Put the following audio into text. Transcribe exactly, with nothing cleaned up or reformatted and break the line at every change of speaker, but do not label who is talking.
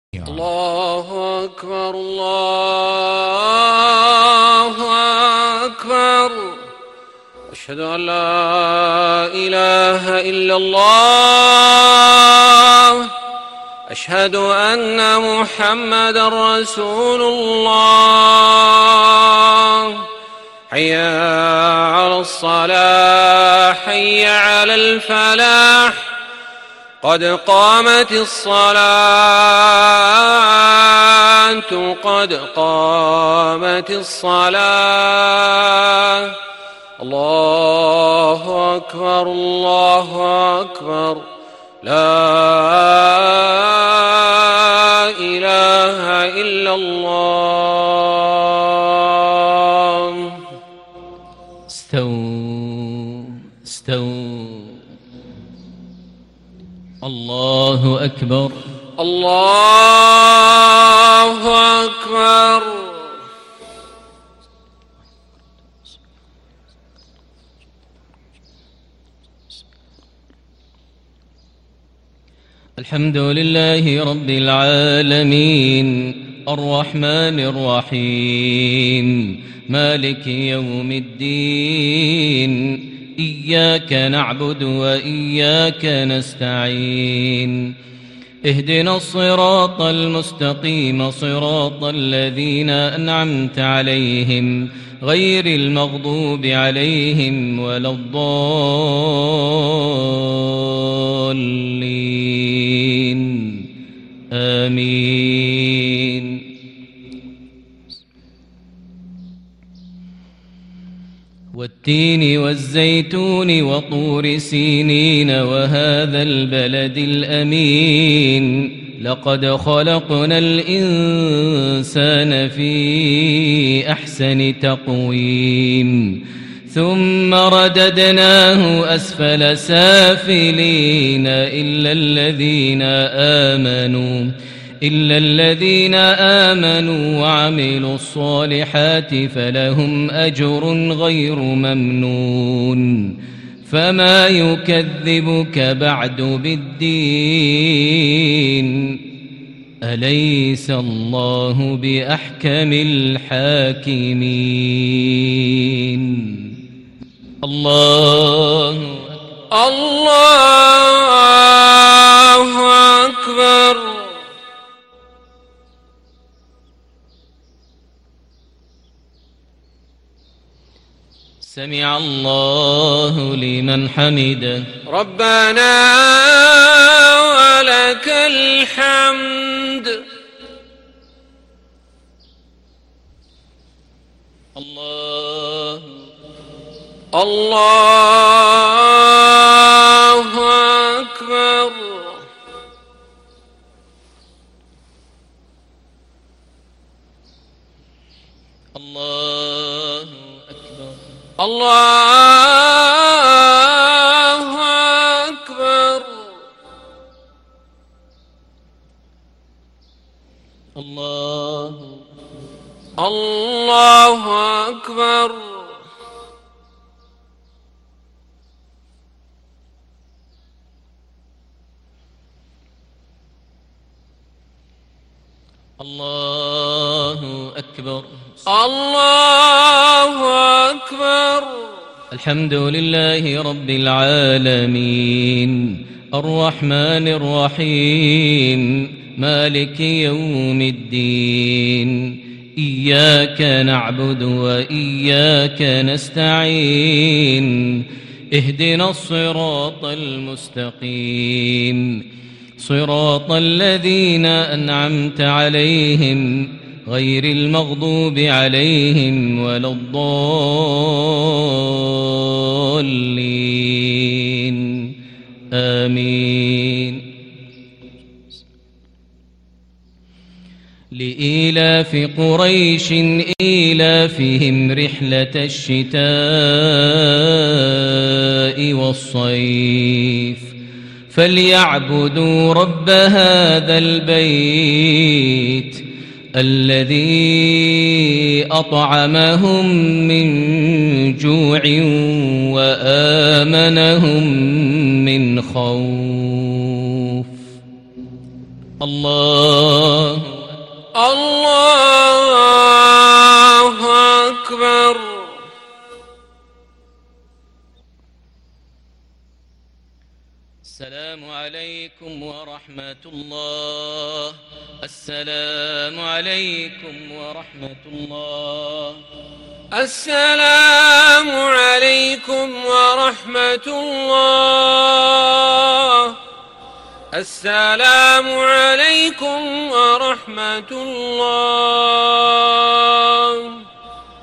الله أكبر الله أكبر أشهد أن لا إله إلا الله أشهد أن محمدا رسول الله حي على الصلاة حي على الفلاح قد قامت الصلاة قد قامت الصلاة الله أكبر الله أكبر لا إله إلا الله.
استووا استووا. الله أكبر
الله أكبر.
الحمد لله رب العالمين الرحمن الرحيم مالك يوم الدين إياك نعبد وإياك نستعين اهدنا الصراط المستقيم صراط الذين أنعمت عليهم غير المغضوب عليهم ولا الضالين آمين. والتين والزيتون وطور سينين وهذا البلد الأمين لقد خلقنا الإنسان في أحسن تقويم ثم رددناه أسفل سافلين إلا الذين آمنوا إلا الذين آمنوا وعملوا الصالحات فلهم أجر غير ممنون فما يكذبك بعد بالدين أليس الله بأحكم الحاكمين. الله
الله أكبر.
سمع الله لمن حمده
ربنا ولك الحمد.
الله
الله أكبر.
الله أكبر.
الله أكبر.
الله
الله أكبر.
الله أكبر.
الله أكبر.
الحمد لله رب العالمين الرحمن الرحيم مالك يوم الدين إياك نعبد وإياك نستعين اهدنا الصراط المستقيم صراط الذين أنعمت عليهم غير المغضوب عليهم ولا الضالين آمين. لإيلاف قريش إيلافهم رحلة الشتاء والصيف فليعبدوا رب هذا البيت الذي أطعمهم من جوع وآمنهم من خوف. الله
الله أكبر.
السلام عليكم ورحمة الله. السلام عليكم ورحمة الله.
السلام عليكم ورحمة الله. السلام عليكم ورحمة الله.